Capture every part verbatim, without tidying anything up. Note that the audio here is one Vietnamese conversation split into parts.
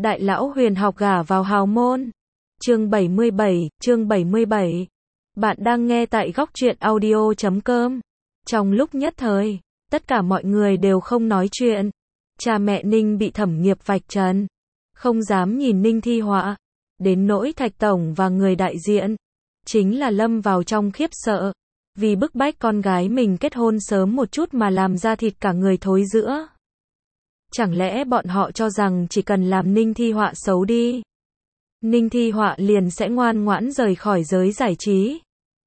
Đại lão huyền học gả vào hào môn. Chương bảy mươi bảy, chương bảy mươi bảy. Bạn đang nghe tại góc truyện audio chấm com. Trong lúc nhất thời, tất cả mọi người đều không nói chuyện. Cha mẹ Ninh bị Thẩm Nghiệp vạch trần, không dám nhìn Ninh Thi Họa. Đến nỗi Thạch Tổng và người đại diện, chính là lâm vào trong khiếp sợ, vì bức bách con gái mình kết hôn sớm một chút mà làm ra thịt cả người thối rữa. Chẳng lẽ bọn họ cho rằng chỉ cần làm Ninh Thi Họa xấu đi, Ninh Thi Họa liền sẽ ngoan ngoãn rời khỏi giới giải trí,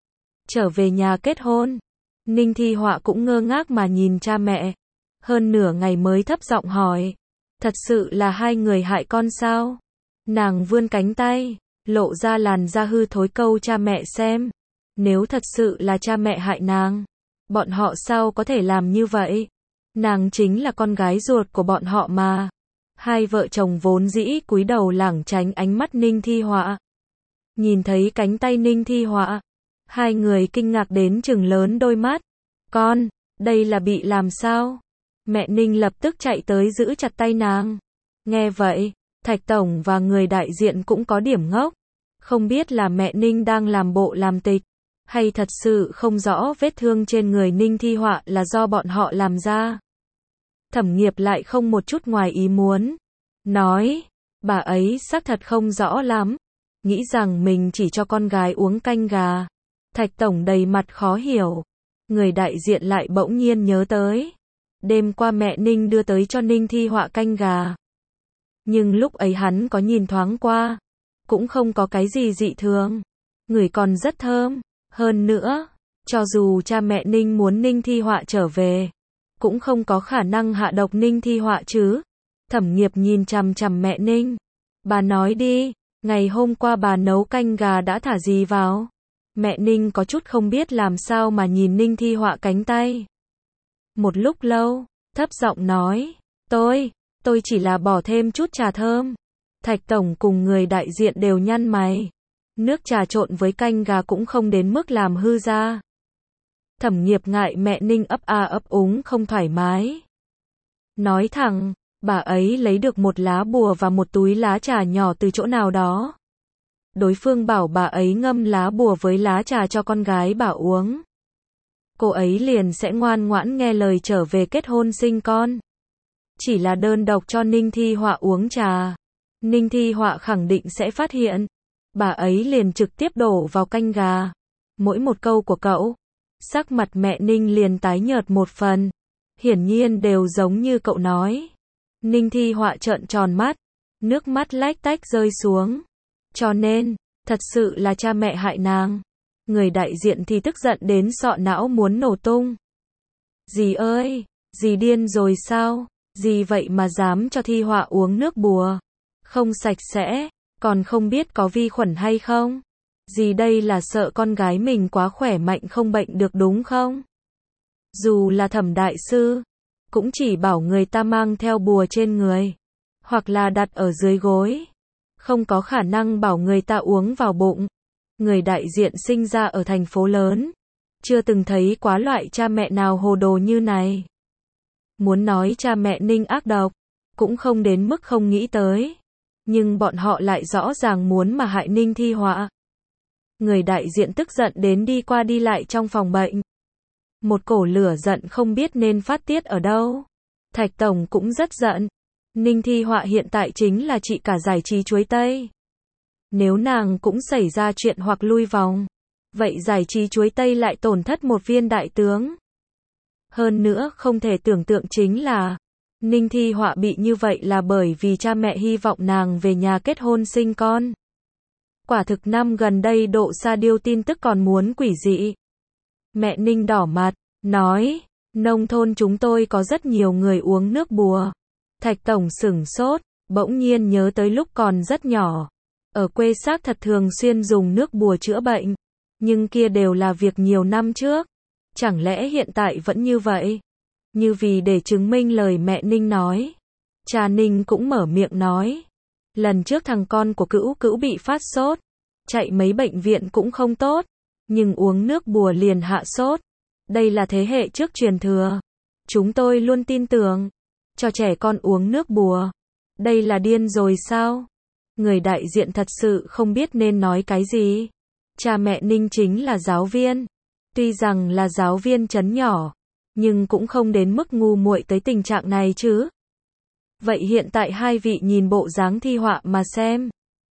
trở về nhà kết hôn? Ninh Thi Họa cũng ngơ ngác mà nhìn cha mẹ, hơn nửa ngày mới thấp giọng hỏi, thật sự là hai người hại con sao? Nàng vươn cánh tay, lộ ra làn da hư thối câu cha mẹ xem, nếu thật sự là cha mẹ hại nàng, bọn họ sao có thể làm như vậy? Nàng chính là con gái ruột của bọn họ mà. Hai vợ chồng vốn dĩ cúi đầu lảng tránh ánh mắt Ninh Thi Họa. Nhìn thấy cánh tay Ninh Thi Họa, hai người kinh ngạc đến trừng lớn đôi mắt. Con, đây là bị làm sao? Mẹ Ninh lập tức chạy tới giữ chặt tay nàng. Nghe vậy, Thạch Tổng và người đại diện cũng có điểm ngốc. Không biết là mẹ Ninh đang làm bộ làm tịch, hay thật sự không rõ vết thương trên người Ninh Thi Họa là do bọn họ làm ra. Thẩm Nghiệp lại không một chút ngoài ý muốn, nói, bà ấy xác thật không rõ lắm, nghĩ rằng mình chỉ cho con gái uống canh gà. Thạch Tổng đầy mặt khó hiểu, người đại diện lại bỗng nhiên nhớ tới, đêm qua mẹ Ninh đưa tới cho Ninh Thi Họa canh gà. Nhưng lúc ấy hắn có nhìn thoáng qua, cũng không có cái gì dị thường, ngửi còn rất thơm, hơn nữa, cho dù cha mẹ Ninh muốn Ninh Thi Họa trở về, cũng không có khả năng hạ độc Ninh Thi Họa chứ. Thẩm Nghiệp nhìn chằm chằm mẹ Ninh. Bà nói đi, ngày hôm qua bà nấu canh gà đã thả gì vào? Mẹ Ninh có chút không biết làm sao mà nhìn Ninh Thi Họa cánh tay. Một lúc lâu, thấp giọng nói, tôi, tôi chỉ là bỏ thêm chút trà thơm. Thạch Tổng cùng người đại diện đều nhăn mày. Nước trà trộn với canh gà cũng không đến mức làm hư ra. Thẩm Nghiệp ngại mẹ Ninh ấp a ấp úng không thoải mái. Nói thẳng, bà ấy lấy được một lá bùa và một túi lá trà nhỏ từ chỗ nào đó. Đối phương bảo bà ấy ngâm lá bùa với lá trà cho con gái bà uống. Cô ấy liền sẽ ngoan ngoãn nghe lời trở về kết hôn sinh con. Chỉ là đơn độc cho Ninh Thi Họa uống trà, Ninh Thi Họa khẳng định sẽ phát hiện. Bà ấy liền trực tiếp đổ vào canh gà. Mỗi một câu của cậu, sắc mặt mẹ Ninh liền tái nhợt một phần. Hiển nhiên đều giống như cậu nói. Ninh Thi Họa trợn tròn mắt, nước mắt lách tách rơi xuống. Cho nên, thật sự là cha mẹ hại nàng. Người đại diện thì tức giận đến sọ não muốn nổ tung. Dì ơi, dì điên rồi sao? Dì vậy mà dám cho Thi Họa uống nước bùa, không sạch sẽ, còn không biết có vi khuẩn hay không? Dì đây là sợ con gái mình quá khỏe mạnh không bệnh được đúng không? Dù là Thẩm đại sư, cũng chỉ bảo người ta mang theo bùa trên người, hoặc là đặt ở dưới gối, không có khả năng bảo người ta uống vào bụng. Người đại diện sinh ra ở thành phố lớn, chưa từng thấy quá loại cha mẹ nào hồ đồ như này. Muốn nói cha mẹ Ninh ác độc, cũng không đến mức không nghĩ tới, nhưng bọn họ lại rõ ràng muốn mà hại Ninh Thi Họa. Người đại diện tức giận đến đi qua đi lại trong phòng bệnh. Một cổ lửa giận không biết nên phát tiết ở đâu. Thạch Tổng cũng rất giận. Ninh Thi Họa hiện tại chính là chị cả giải trí chuối tây. Nếu nàng cũng xảy ra chuyện hoặc lui vòng, vậy giải trí chuối tây lại tổn thất một viên đại tướng. Hơn nữa không thể tưởng tượng chính là, Ninh Thi Họa bị như vậy là bởi vì cha mẹ hy vọng nàng về nhà kết hôn sinh con. Quả thực năm gần đây độ sa điêu tin tức còn muốn quỷ dị. Mẹ Ninh đỏ mặt, nói, nông thôn chúng tôi có rất nhiều người uống nước bùa. Thạch Tổng sửng sốt, bỗng nhiên nhớ tới lúc còn rất nhỏ. Ở quê xác thật thường xuyên dùng nước bùa chữa bệnh. Nhưng kia đều là việc nhiều năm trước. Chẳng lẽ hiện tại vẫn như vậy? Như vì để chứng minh lời mẹ Ninh nói, cha Ninh cũng mở miệng nói. Lần trước thằng con của Cữu Cữu bị phát sốt, chạy mấy bệnh viện cũng không tốt, nhưng uống nước bùa liền hạ sốt. Đây là thế hệ trước truyền thừa. Chúng tôi luôn tin tưởng, cho trẻ con uống nước bùa, Đây là điên rồi sao? Người đại diện thật sự không biết nên nói cái gì. Cha mẹ Ninh chính là giáo viên. Tuy rằng là giáo viên trấn nhỏ, nhưng cũng không đến mức ngu muội tới tình trạng này chứ. Vậy hiện tại hai vị nhìn bộ dáng thi họa mà xem.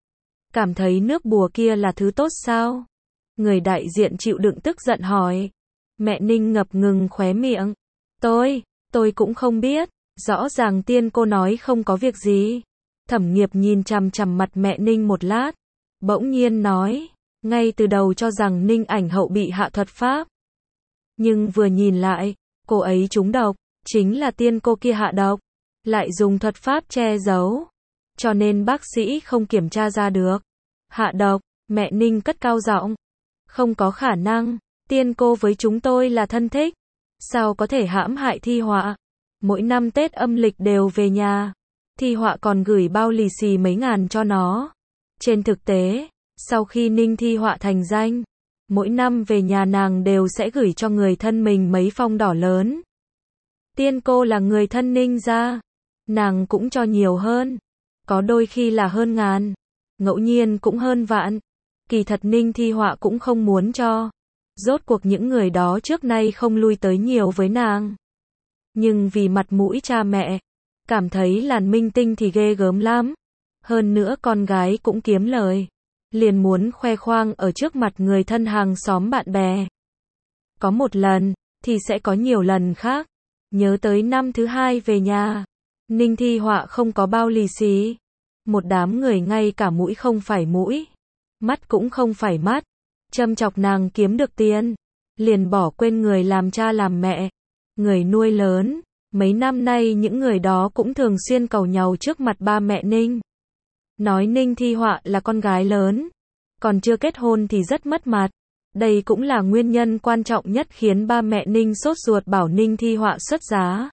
Cảm thấy nước bùa kia là thứ tốt sao? Người đại diện chịu đựng tức giận hỏi. Mẹ Ninh ngập ngừng khóe miệng. Tôi, tôi cũng không biết. Rõ ràng tiên cô nói không có việc gì. Thẩm Nghiệp nhìn chằm chằm mặt mẹ Ninh một lát. Bỗng nhiên nói. Ngay từ đầu cho rằng Ninh ảnh hậu bị hạ thuật pháp. Nhưng vừa nhìn lại, cô ấy trúng độc. Chính là tiên cô kia hạ độc. Lại dùng thuật pháp che giấu. Cho nên bác sĩ không kiểm tra ra được. Hạ độc, mẹ Ninh cất cao giọng. Không có khả năng, tiên cô với chúng tôi là thân thích. Sao có thể hãm hại Thi Họa? Mỗi năm Tết âm lịch đều về nhà. Thi Họa còn gửi bao lì xì mấy ngàn cho nó. Trên thực tế, sau khi Ninh Thi Họa thành danh, mỗi năm về nhà nàng đều sẽ gửi cho người thân mình mấy phong đỏ lớn. Tiên cô là người thân Ninh gia, nàng cũng cho nhiều hơn. Có đôi khi là hơn ngàn, ngẫu nhiên cũng hơn vạn. Kỳ thật Ninh Thi Họa cũng không muốn cho. Rốt cuộc những người đó trước nay không lui tới nhiều với nàng. Nhưng vì mặt mũi cha mẹ, cảm thấy làn minh tinh thì ghê gớm lắm. Hơn nữa con gái cũng kiếm lời. Liền muốn khoe khoang ở trước mặt người thân hàng xóm bạn bè. Có một lần, thì sẽ có nhiều lần khác. Nhớ tới năm thứ hai về nhà, Ninh Thi Họa không có bao lì xì. Một đám người ngay cả mũi không phải mũi, mắt cũng không phải mắt, châm chọc nàng kiếm được tiền, liền bỏ quên người làm cha làm mẹ, người nuôi lớn. Mấy năm nay những người đó cũng thường xuyên cầu nhau trước mặt ba mẹ Ninh. Nói Ninh Thi Họa là con gái lớn, còn chưa kết hôn thì rất mất mặt. Đây cũng là nguyên nhân quan trọng nhất khiến ba mẹ Ninh sốt ruột bảo Ninh Thi Họa xuất giá.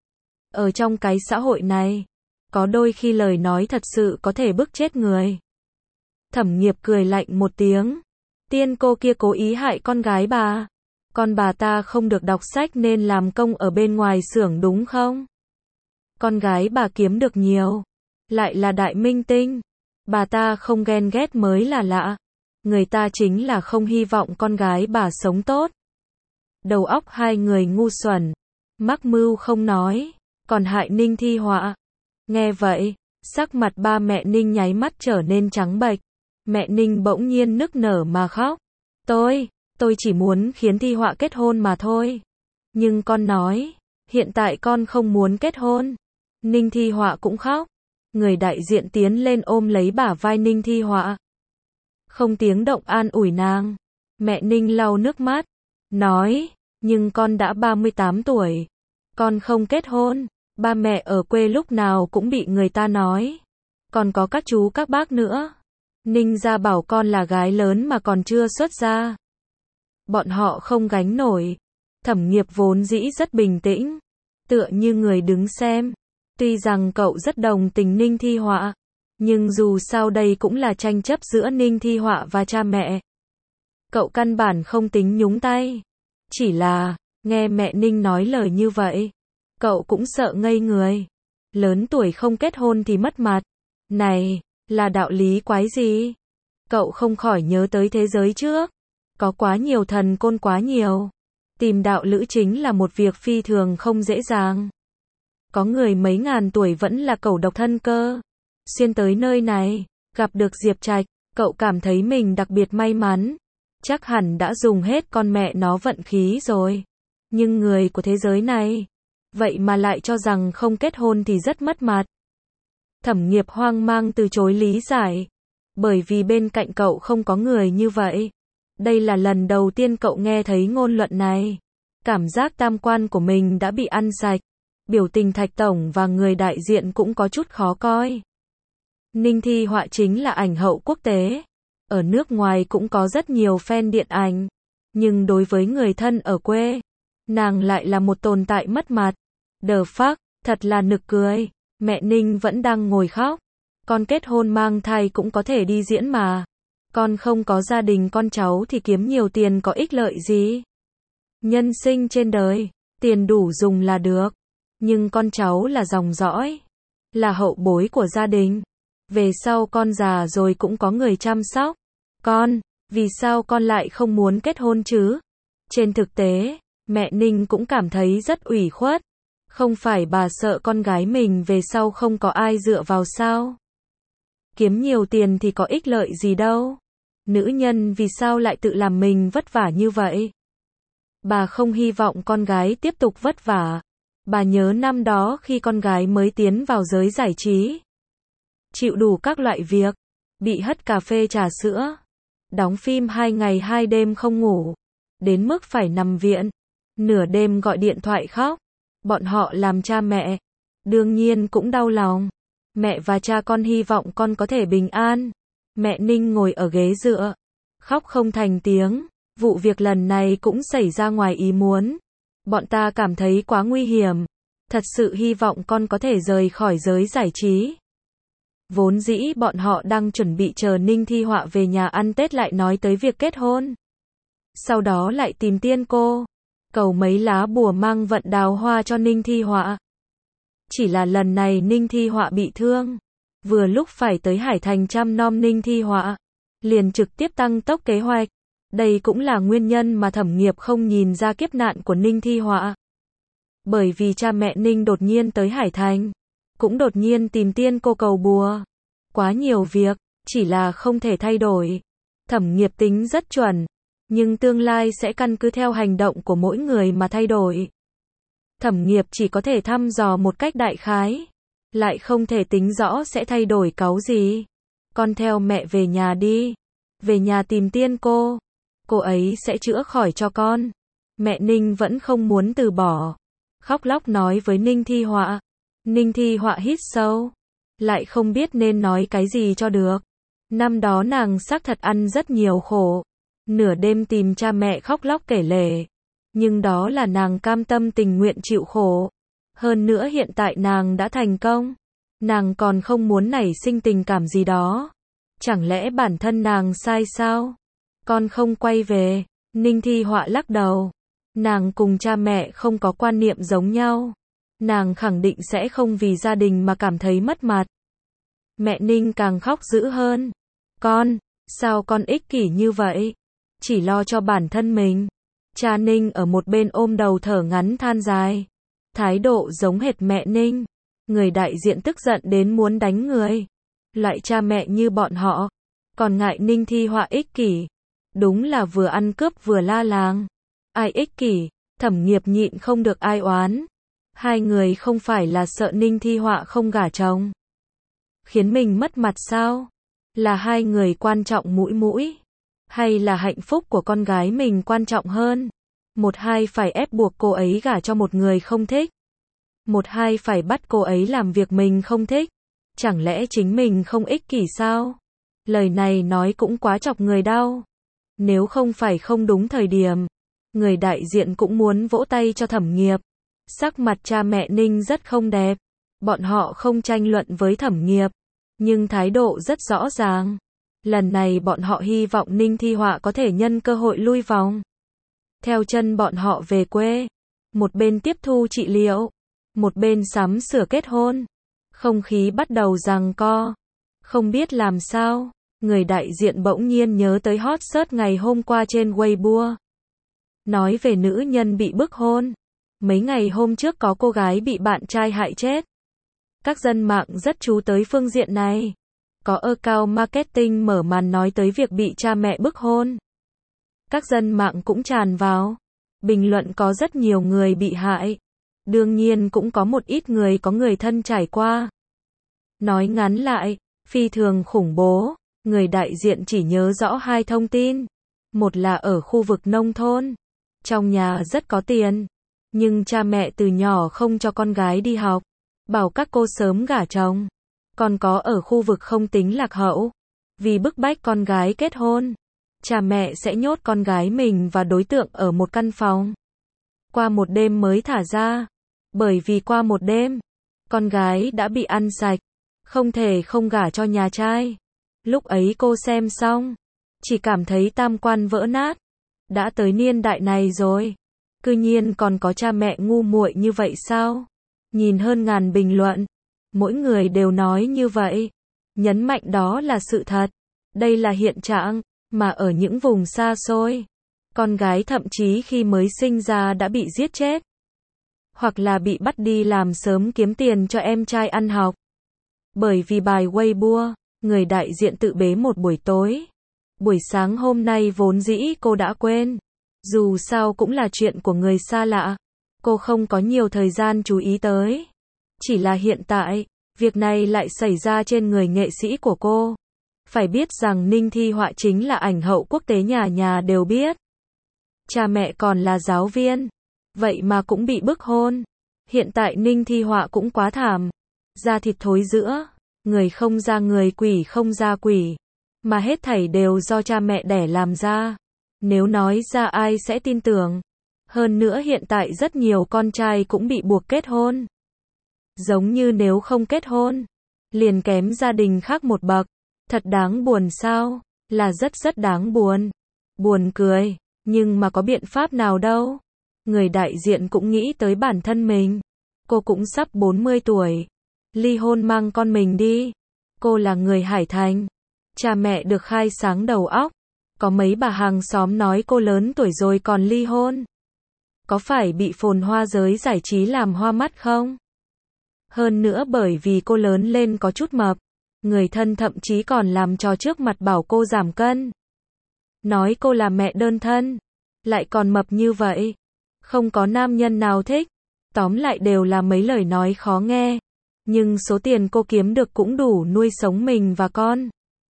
Ở trong cái xã hội này, có đôi khi lời nói thật sự có thể bức chết người. Thẩm Nghiệp cười lạnh một tiếng. Tiên cô kia cố ý hại con gái bà. Con bà ta không được đọc sách nên làm công ở bên ngoài xưởng đúng không? Con gái bà kiếm được nhiều, lại là đại minh tinh. Bà ta không ghen ghét mới là lạ. Người ta chính là không hy vọng con gái bà sống tốt. Đầu óc hai người ngu xuẩn, mắc mưu không nói, còn hại Ninh Thi Họa. Nghe vậy, sắc mặt ba mẹ Ninh nháy mắt trở nên trắng bệch. Mẹ Ninh bỗng nhiên nức nở mà khóc. Tôi, tôi chỉ muốn khiến Thi Họa kết hôn mà thôi. Nhưng con nói, hiện tại con không muốn kết hôn. Ninh Thi Họa cũng khóc. Người đại diện tiến lên ôm lấy bả vai Ninh Thi Họa. Không tiếng động an ủi nàng. Mẹ Ninh lau nước mắt, nói, nhưng con đã ba mươi tám tuổi. Con không kết hôn. Ba mẹ ở quê lúc nào cũng bị người ta nói. Còn có các chú các bác nữa. Ninh gia bảo con là gái lớn mà còn chưa xuất gia. Bọn họ không gánh nổi. Thẩm Nghiệp vốn dĩ rất bình tĩnh, tựa như người đứng xem. Tuy rằng cậu rất đồng tình Ninh Thi Họa, nhưng dù sao đây cũng là tranh chấp giữa Ninh Thi Họa và cha mẹ. Cậu căn bản không tính nhúng tay. Chỉ là, nghe mẹ Ninh nói lời như vậy, cậu cũng sợ ngây người. Lớn tuổi không kết hôn thì mất mặt. Này, là đạo lý quái gì? Cậu không khỏi nhớ tới thế giới trước. Có quá nhiều thần côn quá nhiều. Tìm đạo lữ chính là một việc phi thường không dễ dàng. Có người mấy ngàn tuổi vẫn là cẩu độc thân cơ. Xuyên tới nơi này, gặp được Diệp Trạch, cậu cảm thấy mình đặc biệt may mắn. Chắc hẳn đã dùng hết con mẹ nó vận khí rồi. Nhưng người của thế giới này, vậy mà lại cho rằng không kết hôn thì rất mất mặt. Thẩm Nghiệp hoang mang từ chối lý giải. Bởi vì bên cạnh cậu không có người như vậy. Đây là lần đầu tiên cậu nghe thấy ngôn luận này. Cảm giác tam quan của mình đã bị ăn sạch. Biểu tình Thạch Tổng và người đại diện cũng có chút khó coi. Ninh Thi Họa chính là ảnh hậu quốc tế. Ở nước ngoài cũng có rất nhiều fan điện ảnh. Nhưng đối với người thân ở quê, nàng lại là một tồn tại mất mặt. The fuck, thật là nực cười. Mẹ Ninh vẫn đang ngồi khóc. Con kết hôn mang thai cũng có thể đi diễn mà. Con không có gia đình con cháu thì kiếm nhiều tiền có ích lợi gì. Nhân sinh trên đời, tiền đủ dùng là được. Nhưng con cháu là dòng dõi, là hậu bối của gia đình. Về sau con già rồi cũng có người chăm sóc. Con, vì sao con lại không muốn kết hôn chứ? Trên thực tế, mẹ Ninh cũng cảm thấy rất ủy khuất. Không phải bà sợ con gái mình về sau không có ai dựa vào sao? Kiếm nhiều tiền thì có ích lợi gì đâu. Nữ nhân vì sao lại tự làm mình vất vả như vậy? Bà không hy vọng con gái tiếp tục vất vả. Bà nhớ năm đó khi con gái mới tiến vào giới giải trí. Chịu đủ các loại việc. Bị hất cà phê trà sữa. Đóng phim hai ngày hai đêm không ngủ. Đến mức phải nằm viện. Nửa đêm gọi điện thoại khóc. Bọn họ làm cha mẹ. Đương nhiên cũng đau lòng. Mẹ và cha con hy vọng con có thể bình an. Mẹ Ninh ngồi ở ghế dựa. Khóc không thành tiếng. Vụ việc lần này cũng xảy ra ngoài ý muốn. Bọn ta cảm thấy quá nguy hiểm. Thật sự hy vọng con có thể rời khỏi giới giải trí. Vốn dĩ bọn họ đang chuẩn bị chờ Ninh Thi Họa về nhà ăn Tết lại nói tới việc kết hôn. Sau đó lại tìm tiên cô. Cầu mấy lá bùa mang vận đào hoa cho Ninh Thi Họa. Chỉ là lần này Ninh Thi Họa bị thương. Vừa lúc phải tới Hải Thành chăm nom Ninh Thi Họa. Liền trực tiếp tăng tốc kế hoạch. Đây cũng là nguyên nhân mà Thẩm Nghiệp không nhìn ra kiếp nạn của Ninh Thi Họa. Bởi vì cha mẹ Ninh đột nhiên tới Hải Thành. Cũng đột nhiên tìm tiên cô cầu bùa. Quá nhiều việc, chỉ là không thể thay đổi. Thẩm Nghiệp tính rất chuẩn. Nhưng tương lai sẽ căn cứ theo hành động của mỗi người mà thay đổi. Thẩm Nghiệp chỉ có thể thăm dò một cách đại khái. Lại không thể tính rõ sẽ thay đổi cáu gì. Con theo mẹ về nhà đi. Về nhà tìm tiên cô. Cô ấy sẽ chữa khỏi cho con. Mẹ Ninh vẫn không muốn từ bỏ. Khóc lóc nói với Ninh Thi Họa. Ninh Thi Họa hít sâu. Lại không biết nên nói cái gì cho được. Năm đó nàng xác thật ăn rất nhiều khổ. Nửa đêm tìm cha mẹ khóc lóc kể lể. Nhưng đó là nàng cam tâm tình nguyện chịu khổ. Hơn nữa hiện tại nàng đã thành công. Nàng còn không muốn nảy sinh tình cảm gì đó. Chẳng lẽ bản thân nàng sai sao? Con không quay về. Ninh Thi Họa lắc đầu. Nàng cùng cha mẹ không có quan niệm giống nhau. Nàng khẳng định sẽ không vì gia đình mà cảm thấy mất mặt. Mẹ Ninh càng khóc dữ hơn. Con, sao con ích kỷ như vậy? Chỉ lo cho bản thân mình. Cha Ninh ở một bên ôm đầu thở ngắn than dài. Thái độ giống hệt mẹ Ninh. Người đại diện tức giận đến muốn đánh người. Loại cha mẹ như bọn họ. Còn ngại Ninh Thi Họa ích kỷ. Đúng là vừa ăn cướp vừa la làng. Ai ích kỷ? Thẩm Nghiệp nhịn không được ai oán. Hai người không phải là sợ Ninh Thi Họa không gả chồng. Khiến mình mất mặt sao? Là hai người quan trọng mũi mũi. Hay là hạnh phúc của con gái mình quan trọng hơn? Một hai phải ép buộc cô ấy gả cho một người không thích. Một hai phải bắt cô ấy làm việc mình không thích. Chẳng lẽ chính mình không ích kỷ sao? Lời này nói cũng quá chọc người đau. Nếu không phải không đúng thời điểm, người đại diện cũng muốn vỗ tay cho Thẩm Nghiệp. Sắc mặt cha mẹ Ninh rất không đẹp. Bọn họ không tranh luận với Thẩm Nghiệp, nhưng thái độ rất rõ ràng. Lần này bọn họ hy vọng Ninh Thi Họa có thể nhân cơ hội lui vòng. Theo chân bọn họ về quê. Một bên tiếp thu trị liệu, một bên sắm sửa kết hôn. Không khí bắt đầu giằng co. Không biết làm sao, người đại diện bỗng nhiên nhớ tới hot search ngày hôm qua trên Weibo. Nói về nữ nhân bị bức hôn. Mấy ngày hôm trước có cô gái bị bạn trai hại chết. Các dân mạng rất chú tới phương diện này. Có account marketing mở màn nói tới việc bị cha mẹ bức hôn. Các dân mạng cũng tràn vào. Bình luận có rất nhiều người bị hại. Đương nhiên cũng có một ít người có người thân trải qua. Nói ngắn lại, phi thường khủng bố. Người đại diện chỉ nhớ rõ hai thông tin. Một là ở khu vực nông thôn. Trong nhà rất có tiền. Nhưng cha mẹ từ nhỏ không cho con gái đi học. Bảo các cô sớm gả chồng. Còn có ở khu vực không tính lạc hậu. Vì bức bách con gái kết hôn. Cha mẹ sẽ nhốt con gái mình và đối tượng ở một căn phòng. Qua một đêm mới thả ra. Bởi vì qua một đêm, con gái đã bị ăn sạch. Không thể không gả cho nhà trai. Lúc ấy cô xem xong. Chỉ cảm thấy tam quan vỡ nát. Đã tới niên đại này rồi. Cư nhiên còn có cha mẹ ngu muội như vậy sao? Nhìn hơn ngàn bình luận. Mỗi người đều nói như vậy. Nhấn mạnh đó là sự thật. Đây là hiện trạng, mà ở những vùng xa xôi, con gái thậm chí khi mới sinh ra đã bị giết chết. Hoặc là bị bắt đi làm sớm kiếm tiền cho em trai ăn học. Bởi vì bài Weibo, người đại diện tự bế một buổi tối. Buổi sáng hôm nay vốn dĩ cô đã quên. Dù sao cũng là chuyện của người xa lạ. Cô không có nhiều thời gian chú ý tới. Chỉ là hiện tại, việc này lại xảy ra trên người nghệ sĩ của cô. Phải biết rằng Ninh Thi Họa chính là ảnh hậu quốc tế nhà nhà đều biết. Cha mẹ còn là giáo viên. Vậy mà cũng bị bức hôn. Hiện tại Ninh Thi Họa cũng quá thảm. Da thịt thối rữa. Người không ra người, quỷ không ra quỷ. Mà hết thảy đều do cha mẹ đẻ làm ra. Nếu nói ra ai sẽ tin tưởng. Hơn nữa hiện tại rất nhiều con trai cũng bị buộc kết hôn. Giống như nếu không kết hôn, liền kém gia đình khác một bậc. Thật đáng buồn sao? Là rất rất đáng buồn. Buồn cười. Nhưng mà có biện pháp nào đâu. Người đại diện cũng nghĩ tới bản thân mình. Cô cũng sắp bốn mươi tuổi. Ly hôn mang con mình đi. Cô là người Hải Thành. Cha mẹ được khai sáng đầu óc. Có mấy bà hàng xóm nói cô lớn tuổi rồi còn ly hôn. Có phải bị phồn hoa giới giải trí làm hoa mắt không? Hơn nữa bởi vì cô lớn lên có chút mập. Người thân thậm chí còn làm trò trước mặt bảo cô giảm cân. Nói cô là mẹ đơn thân. Lại còn mập như vậy. Không có nam nhân nào thích. Tóm lại đều là mấy lời nói khó nghe. Nhưng số tiền cô kiếm được cũng đủ nuôi sống mình và con.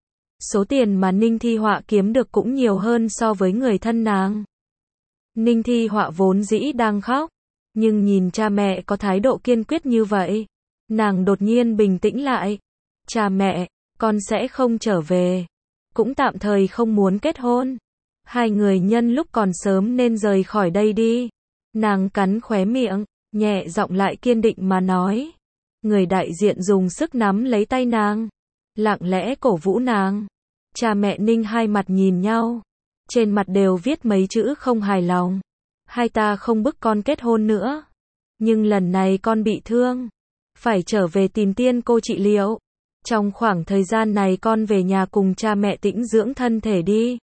Số tiền mà Ninh Thi Họa kiếm được cũng nhiều hơn so với người thân nàng. Ninh Thi Họa vốn dĩ đang khóc. Nhưng nhìn cha mẹ có thái độ kiên quyết như vậy. Nàng đột nhiên bình tĩnh lại. Cha mẹ, con sẽ không trở về. Cũng tạm thời không muốn kết hôn. Hai người nhân lúc còn sớm nên rời khỏi đây đi. Nàng cắn khóe miệng, nhẹ giọng lại kiên định mà nói. Người đại diện dùng sức nắm lấy tay nàng. Lặng lẽ cổ vũ nàng. Cha mẹ Ninh hai mặt nhìn nhau. Trên mặt đều viết mấy chữ không hài lòng. Hai ta không bức con kết hôn nữa. Nhưng lần này con bị thương. Phải trở về tìm tiên cô trị liệu. Trong khoảng thời gian này con về nhà cùng cha mẹ tĩnh dưỡng thân thể đi.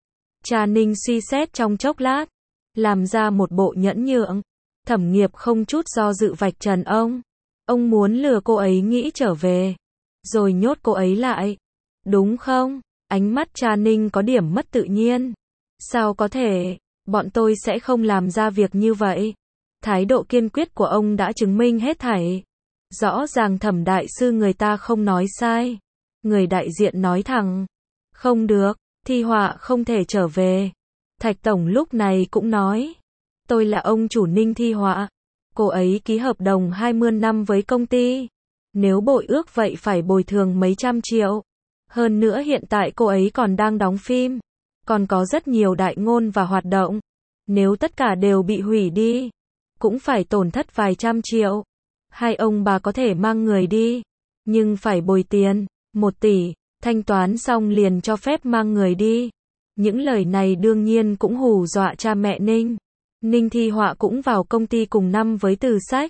Cha Ninh suy xét trong chốc lát. Làm ra một bộ nhẫn nhượng. Thẩm Nghiệp không chút do dự vạch trần ông. Ông muốn lừa cô ấy nghĩ trở về. Rồi nhốt cô ấy lại. Đúng không? Ánh mắt cha Ninh có điểm mất tự nhiên. Sao có thể? Bọn tôi sẽ không làm ra việc như vậy. Thái độ kiên quyết của ông đã chứng minh hết thảy. Rõ ràng Thẩm đại sư người ta không nói sai. Người đại diện nói thẳng. Không được, Thi Họa không thể trở về. Thạch Tổng lúc này cũng nói. Tôi là ông chủ Ninh Thi Họa. Cô ấy ký hợp đồng hai mươi năm với công ty. Nếu bội ước vậy phải bồi thường mấy trăm triệu. Hơn nữa hiện tại cô ấy còn đang đóng phim. Còn có rất nhiều đại ngôn và hoạt động. Nếu tất cả đều bị hủy đi, cũng phải tổn thất vài trăm triệu. Hai ông bà có thể mang người đi. Nhưng phải bồi tiền, một tỷ. Thanh toán xong liền cho phép mang người đi. Những lời này đương nhiên cũng hù dọa cha mẹ Ninh. Ninh Thi Họa cũng vào công ty cùng năm với Từ Sách.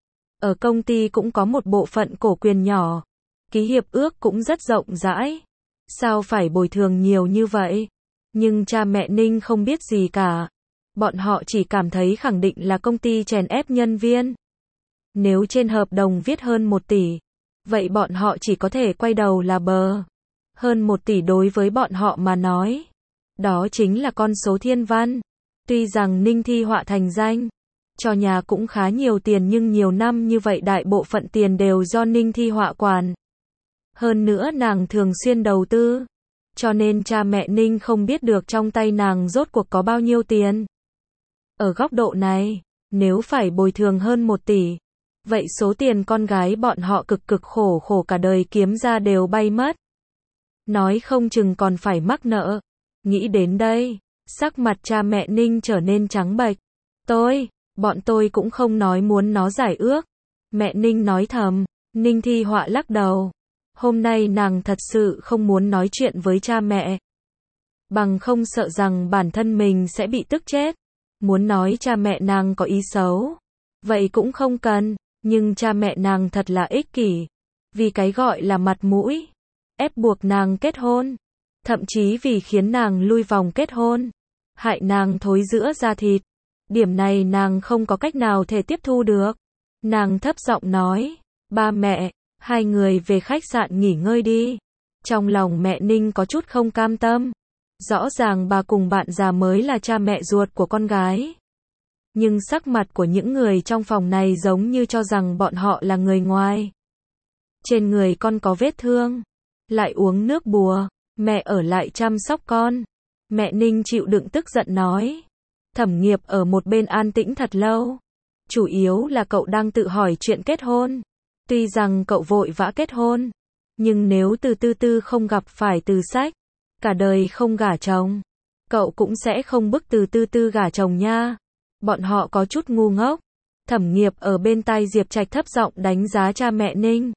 Ở công ty cũng có một bộ phận cổ quyền nhỏ. Ký hiệp ước cũng rất rộng rãi. Sao phải bồi thường nhiều như vậy? Nhưng cha mẹ Ninh không biết gì cả. Bọn họ chỉ cảm thấy khẳng định là công ty chèn ép nhân viên. Nếu trên hợp đồng viết hơn một tỷ, vậy bọn họ chỉ có thể quay đầu là bờ. Hơn một tỷ đối với bọn họ mà nói. Đó chính là con số thiên văn. Tuy rằng Ninh Thi Họa thành danh, cho nhà cũng khá nhiều tiền nhưng nhiều năm như vậy đại bộ phận tiền đều do Ninh Thi Họa quản. Hơn nữa nàng thường xuyên đầu tư. Cho nên cha mẹ Ninh không biết được trong tay nàng rốt cuộc có bao nhiêu tiền. Ở góc độ này, nếu phải bồi thường hơn một tỷ, vậy số tiền con gái bọn họ cực cực khổ khổ cả đời kiếm ra đều bay mất. Nói không chừng còn phải mắc nợ. Nghĩ đến đây, sắc mặt cha mẹ Ninh trở nên trắng bệch. Tôi, bọn tôi cũng không nói muốn nó giải ước. Mẹ Ninh nói thầm. Ninh Thi Họa lắc đầu. Hôm nay nàng thật sự không muốn nói chuyện với cha mẹ. Bằng không sợ rằng bản thân mình sẽ bị tức chết. Muốn nói cha mẹ nàng có ý xấu. Vậy cũng không cần. Nhưng cha mẹ nàng thật là ích kỷ. vì cái gọi là mặt mũi, ép buộc nàng kết hôn, thậm chí vì khiến nàng lui vòng kết hôn, hại nàng thối rữa da thịt. Điểm này nàng không có cách nào thể tiếp thu được. Nàng thấp giọng nói, ba mẹ, hai người về khách sạn nghỉ ngơi đi. Trong lòng mẹ Ninh có chút không cam tâm. Rõ ràng bà cùng bạn già mới là cha mẹ ruột của con gái. Nhưng sắc mặt của những người trong phòng này giống như cho rằng bọn họ là người ngoài. Trên người con có vết thương, lại uống nước bùa, mẹ ở lại chăm sóc con. Mẹ Ninh chịu đựng tức giận nói. Thẩm Nghiệp ở một bên an tĩnh thật lâu. Chủ yếu là cậu đang tự hỏi chuyện kết hôn. Tuy rằng cậu vội vã kết hôn, nhưng nếu từ tư tư không gặp phải Từ Sách, cả đời không gả chồng, cậu cũng sẽ không bức từ tư tư gả chồng nha. Bọn họ có chút ngu ngốc. Thẩm Nghiệp ở bên tai Diệp Trạch thấp giọng đánh giá cha mẹ Ninh.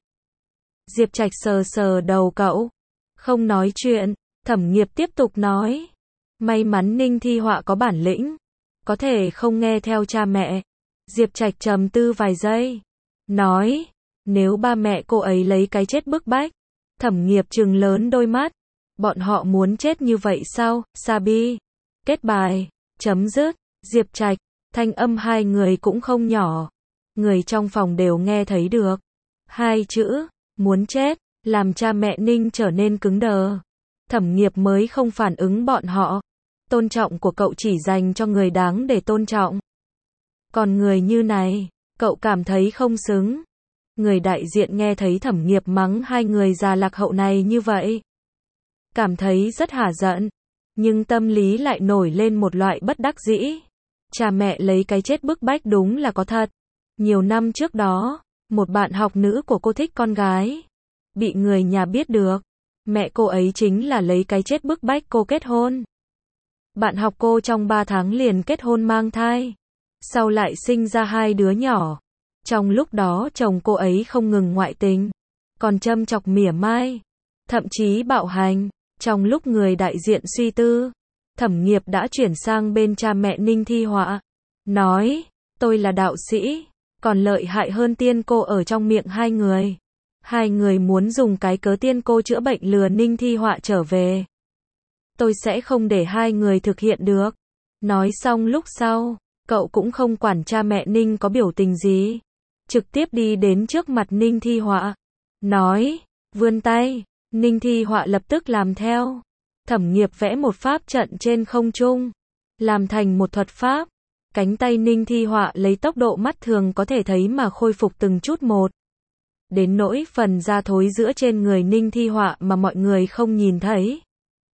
Diệp Trạch sờ sờ đầu cậu, không nói chuyện. Thẩm Nghiệp tiếp tục nói. May mắn Ninh Thi Họa có bản lĩnh, có thể không nghe theo cha mẹ. Diệp Trạch trầm tư vài giây, nói, nếu ba mẹ cô ấy lấy cái chết bức bách. Thẩm Nghiệp trừng lớn đôi mắt. Bọn họ muốn chết như vậy sao, Sabi? Kết bài, chấm dứt. Diệp Trạch, thanh âm hai người cũng không nhỏ. Người trong phòng đều nghe thấy được. Hai chữ, muốn chết, làm cha mẹ Ninh trở nên cứng đờ. Thẩm Nghiệp mới không phản ứng bọn họ. Tôn trọng của cậu chỉ dành cho người đáng để tôn trọng. Còn người như này, cậu cảm thấy không xứng. Người đại diện nghe thấy Thẩm Nghiệp mắng hai người già lạc hậu này như vậy, cảm thấy rất hả giận, nhưng tâm lý lại nổi lên một loại bất đắc dĩ. Cha mẹ lấy cái chết bức bách đúng là có thật. Nhiều năm trước đó, một bạn học nữ của cô thích con gái, bị người nhà biết được. Mẹ cô ấy chính là lấy cái chết bức bách cô kết hôn. Bạn học cô trong ba tháng liền kết hôn mang thai, sau lại sinh ra hai đứa nhỏ. Trong lúc đó chồng cô ấy không ngừng ngoại tình, còn châm chọc mỉa mai, thậm chí bạo hành. Trong lúc người đại diện suy tư, Thẩm Nghiệp đã chuyển sang bên cha mẹ Ninh Thi Họa, nói, tôi là đạo sĩ, còn lợi hại hơn tiên cô ở trong miệng hai người. Hai người muốn dùng cái cớ tiên cô chữa bệnh lừa Ninh Thi Họa trở về. Tôi sẽ không để hai người thực hiện được. Nói xong lúc sau, cậu cũng không quản cha mẹ Ninh có biểu tình gì. Trực tiếp đi đến trước mặt Ninh Thi Họa. Nói, vươn tay. Ninh Thi Họa lập tức làm theo. Thẩm Nghiệp vẽ một pháp trận trên không trung, làm thành một thuật pháp. Cánh tay Ninh Thi Họa lấy tốc độ mắt thường có thể thấy mà khôi phục từng chút một. Đến nỗi phần da thối rữa trên người Ninh Thi Họa mà mọi người không nhìn thấy.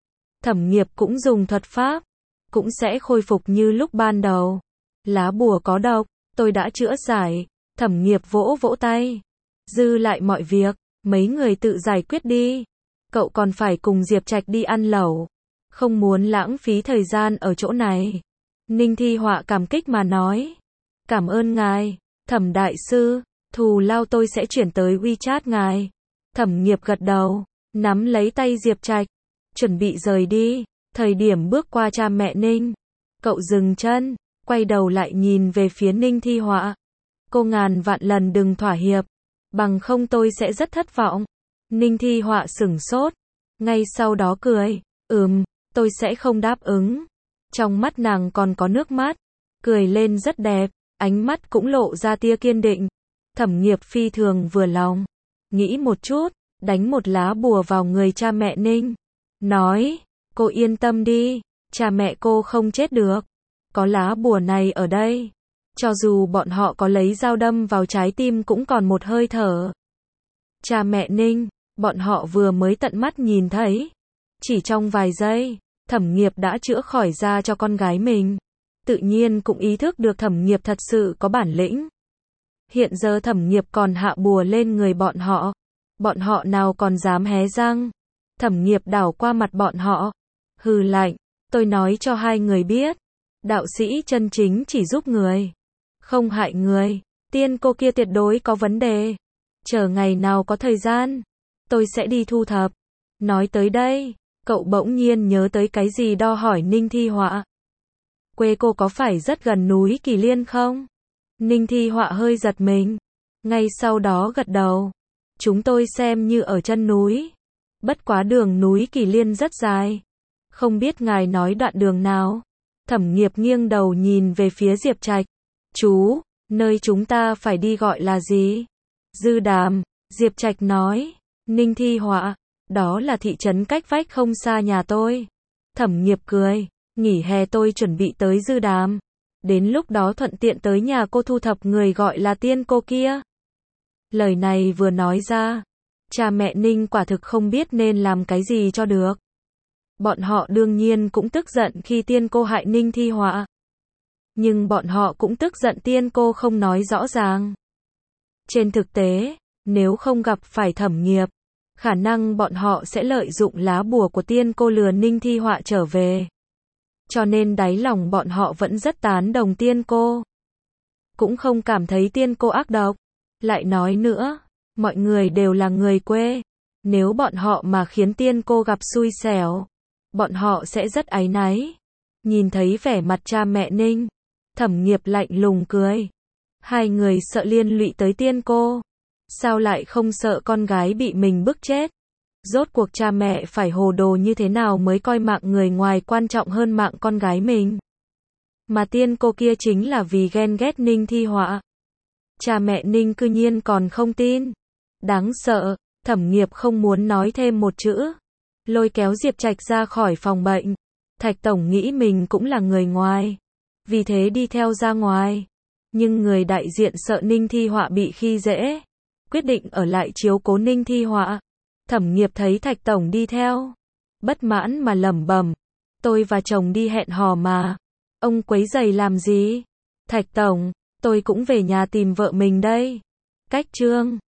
Thẩm Nghiệp cũng dùng thuật pháp, cũng sẽ khôi phục như lúc ban đầu. Lá bùa có độc, tôi đã chữa giải. Thẩm Nghiệp vỗ vỗ tay. Dư lại mọi việc, mấy người tự giải quyết đi. Cậu còn phải cùng Diệp Trạch đi ăn lẩu, không muốn lãng phí thời gian ở chỗ này. Ninh Thi Họa cảm kích mà nói. Cảm ơn ngài, Thẩm đại sư, thù lao tôi sẽ chuyển tới WeChat ngài. Thẩm Nghiệp gật đầu, nắm lấy tay Diệp Trạch, chuẩn bị rời đi. Thời điểm bước qua cha mẹ Ninh, cậu dừng chân, quay đầu lại nhìn về phía Ninh Thi Họa. Cô ngàn vạn lần đừng thỏa hiệp, bằng không tôi sẽ rất thất vọng. Ninh Thi Họa sửng sốt, ngay sau đó cười, ừm, tôi sẽ không đáp ứng. Trong mắt nàng còn có nước mắt, cười lên rất đẹp, ánh mắt cũng lộ ra tia kiên định. Thẩm Nghiệp phi thường vừa lòng, nghĩ một chút, đánh một lá bùa vào người cha mẹ Ninh, nói, cô yên tâm đi, cha mẹ cô không chết được. Có lá bùa này ở đây, cho dù bọn họ có lấy dao đâm vào trái tim cũng còn một hơi thở. Cha mẹ Ninh, bọn họ vừa mới tận mắt nhìn thấy. Chỉ trong vài giây, Thẩm Nghiệp đã chữa khỏi da cho con gái mình. Tự nhiên cũng ý thức được Thẩm Nghiệp thật sự có bản lĩnh. Hiện giờ Thẩm Nghiệp còn hạ bùa lên người bọn họ. Bọn họ nào còn dám hé răng. Thẩm Nghiệp đảo qua mặt bọn họ, hừ lạnh, tôi nói cho hai người biết, đạo sĩ chân chính chỉ giúp người, không hại người. Tiên cô kia tuyệt đối có vấn đề. Chờ ngày nào có thời gian, tôi sẽ đi thu thập. Nói tới đây, cậu bỗng nhiên nhớ tới cái gì đo hỏi Ninh Thi Họa. Quê cô có phải rất gần núi Kỳ Liên không? Ninh Thi Họa hơi giật mình, ngay sau đó gật đầu. Chúng tôi xem như ở chân núi. Bất quá đường núi Kỳ Liên rất dài. Không biết ngài nói đoạn đường nào? Thẩm Nghiệp nghiêng đầu nhìn về phía Diệp Trạch. Chú, nơi chúng ta phải đi gọi là gì? Dư Đàm, Diệp Trạch nói. Ninh Thi Họa, đó là thị trấn cách vách không xa nhà tôi. Thẩm Nghiệp cười, nghỉ hè tôi chuẩn bị tới Dư Đàm. Đến lúc đó thuận tiện tới nhà cô thu thập người gọi là tiên cô kia. Lời này vừa nói ra, cha mẹ Ninh quả thực không biết nên làm cái gì cho được. Bọn họ đương nhiên cũng tức giận khi tiên cô hại Ninh Thi Họa. Nhưng bọn họ cũng tức giận tiên cô không nói rõ ràng. Trên thực tế, nếu không gặp phải Thẩm Nghiệp, khả năng bọn họ sẽ lợi dụng lá bùa của tiên cô lừa Ninh Thi Họa trở về. Cho nên đáy lòng bọn họ vẫn rất tán đồng tiên cô. Cũng không cảm thấy tiên cô ác độc. Lại nói nữa, mọi người đều là người quê. Nếu bọn họ mà khiến tiên cô gặp xui xẻo, bọn họ sẽ rất áy náy. Nhìn thấy vẻ mặt cha mẹ Ninh, Thẩm Nghiệp lạnh lùng cười. Hai người sợ liên lụy tới tiên cô. Sao lại không sợ con gái bị mình bức chết? Rốt cuộc cha mẹ phải hồ đồ như thế nào mới coi mạng người ngoài quan trọng hơn mạng con gái mình? Mà tiên cô kia chính là vì ghen ghét Ninh Thi Họa. Cha mẹ Ninh cư nhiên còn không tin. Đáng sợ, Thẩm Nghiệp không muốn nói thêm một chữ. Lôi kéo Diệp Trạch ra khỏi phòng bệnh. Thạch Tổng nghĩ mình cũng là người ngoài. Vì thế đi theo ra ngoài. Nhưng người đại diện sợ Ninh Thi Họa bị khi dễ. Quyết định ở lại chiếu cố Ninh Thi Họa. Thẩm Nghiệp thấy Thạch Tổng đi theo. Bất mãn mà lẩm bẩm. Tôi và chồng đi hẹn hò mà. Ông quấy rầy làm gì? Thạch Tổng, tôi cũng về nhà tìm vợ mình đây. Cách chương